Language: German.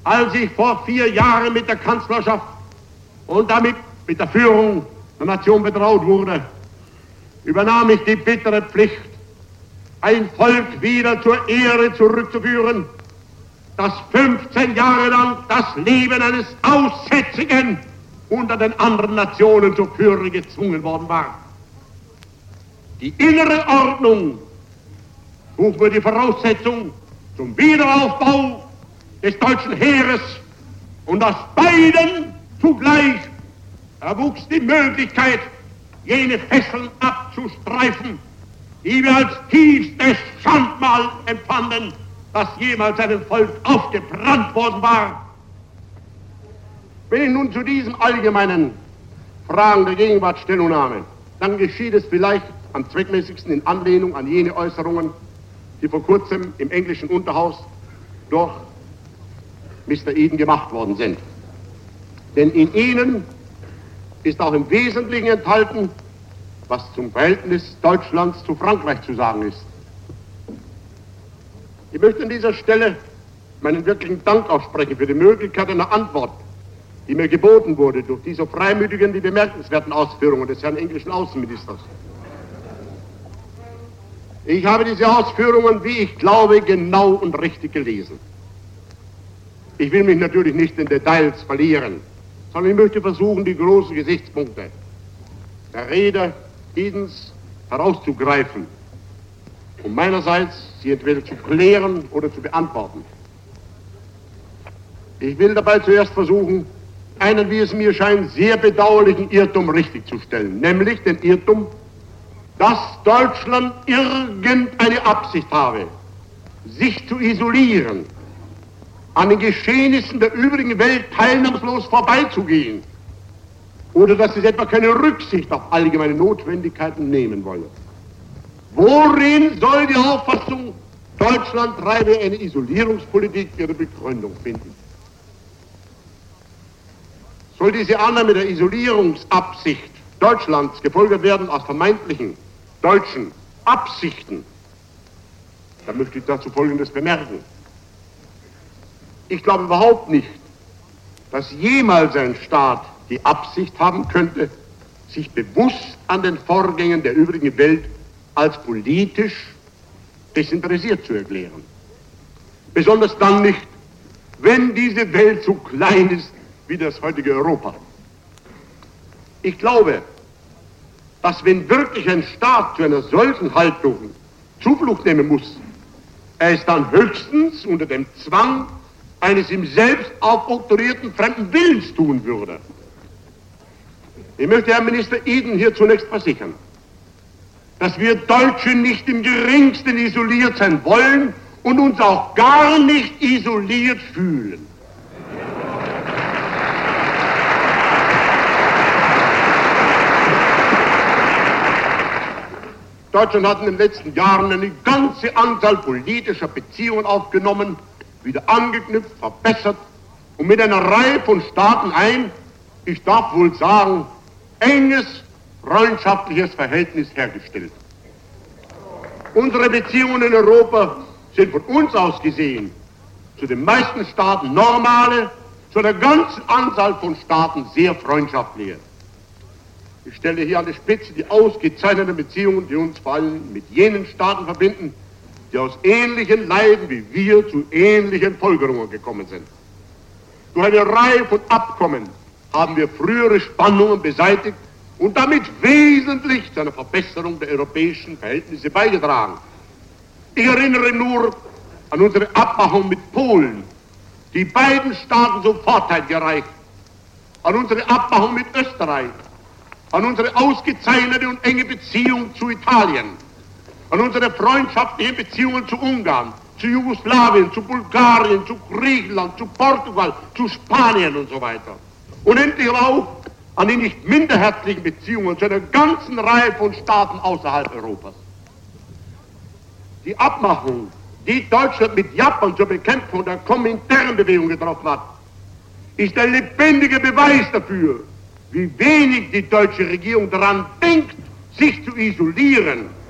Als ich vor 4 Jahren mit der Kanzlerschaft und damit mit der Führung der Nation betraut wurde, übernahm ich die bittere Pflicht, ein Volk wieder zur Ehre zurückzuführen, das 15 Jahre lang das Leben eines Aussätzigen unter den anderen Nationen zu führen gezwungen worden war. Die innere Ordnung trug nur die Voraussetzung zum Wiederaufbau des deutschen Heeres, und aus beiden zugleich erwuchs die Möglichkeit, jene Fesseln abzustreifen, die wir als tiefstes Schandmal empfanden, das jemals einem Volk aufgebrannt worden war. Wenn ich nun zu diesen allgemeinen Fragen der Gegenwart Stellung nehme, dann geschieht es vielleicht am zweckmäßigsten in Anlehnung an jene Äußerungen, die vor kurzem im englischen Unterhaus durch Mr. Eden gemacht worden sind. Denn in ihnen ist auch im Wesentlichen enthalten, was zum Verhältnis Deutschlands zu Frankreich zu sagen ist. Ich möchte an dieser Stelle meinen wirklichen Dank aussprechen für die Möglichkeit einer Antwort, die mir geboten wurde durch die so freimütigen wie bemerkenswerten Ausführungen des Herrn englischen Außenministers. Ich habe diese Ausführungen, wie ich glaube, genau und richtig gelesen. Ich will mich natürlich nicht in Details verlieren, sondern ich möchte versuchen, die großen Gesichtspunkte der Rede Edens herauszugreifen, um meinerseits sie entweder zu klären oder zu beantworten. Ich will dabei zuerst versuchen, einen, wie es mir scheint, sehr bedauerlichen Irrtum richtigzustellen, nämlich den Irrtum, dass Deutschland irgendeine Absicht habe, sich zu isolieren, an den Geschehnissen der übrigen Welt teilnahmslos vorbeizugehen, oder dass es etwa keine Rücksicht auf allgemeine Notwendigkeiten nehmen wolle. Worin soll die Auffassung, Deutschland treibe eine Isolierungspolitik, ihre Begründung finden? Soll diese Annahme der Isolierungsabsicht Deutschlands gefolgert werden aus vermeintlichen deutschen Absichten, dann möchte ich dazu Folgendes bemerken. Ich glaube überhaupt nicht, dass jemals ein Staat die Absicht haben könnte, sich bewusst an den Vorgängen der übrigen Welt als politisch desinteressiert zu erklären. Besonders dann nicht, wenn diese Welt so klein ist wie das heutige Europa. Ich glaube, dass wenn wirklich ein Staat zu einer solchen Haltung Zuflucht nehmen muss, er es dann höchstens unter dem Zwang eines ihm selbst aufoktroyierten fremden Willens tun würde. Ich möchte Herrn Minister Eden hier zunächst versichern, dass wir Deutsche nicht im geringsten isoliert sein wollen und uns auch gar nicht isoliert fühlen. Deutschland hat in den letzten Jahren eine ganze Anzahl politischer Beziehungen aufgenommen, wieder angeknüpft, verbessert und mit einer Reihe von Staaten ein, ich darf wohl sagen, enges, freundschaftliches Verhältnis hergestellt. Unsere Beziehungen in Europa sind von uns aus gesehen zu den meisten Staaten normale, zu der ganzen Anzahl von Staaten sehr freundschaftliche. Ich stelle hier an die Spitze die ausgezeichneten Beziehungen, die uns vor allem mit jenen Staaten verbinden, die aus ähnlichen Leiden wie wir zu ähnlichen Folgerungen gekommen sind. Durch eine Reihe von Abkommen haben wir frühere Spannungen beseitigt und damit wesentlich zu einer Verbesserung der europäischen Verhältnisse beigetragen. Ich erinnere nur an unsere Abmachung mit Polen, die beiden Staaten zum Vorteil gereicht, an unsere Abmachung mit Österreich, an unsere ausgezeichnete und enge Beziehung zu Italien, an unsere freundschaftlichen Beziehungen zu Ungarn, zu Jugoslawien, zu Bulgarien, zu Griechenland, zu Portugal, zu Spanien und so weiter. Und endlich auch an die nicht minder herzlichen Beziehungen zu einer ganzen Reihe von Staaten außerhalb Europas. Die Abmachung, die Deutschland mit Japan zur Bekämpfung der Komintern-Bewegung getroffen hat, ist ein lebendiger Beweis dafür, wie wenig die deutsche Regierung daran denkt, sich zu isolieren,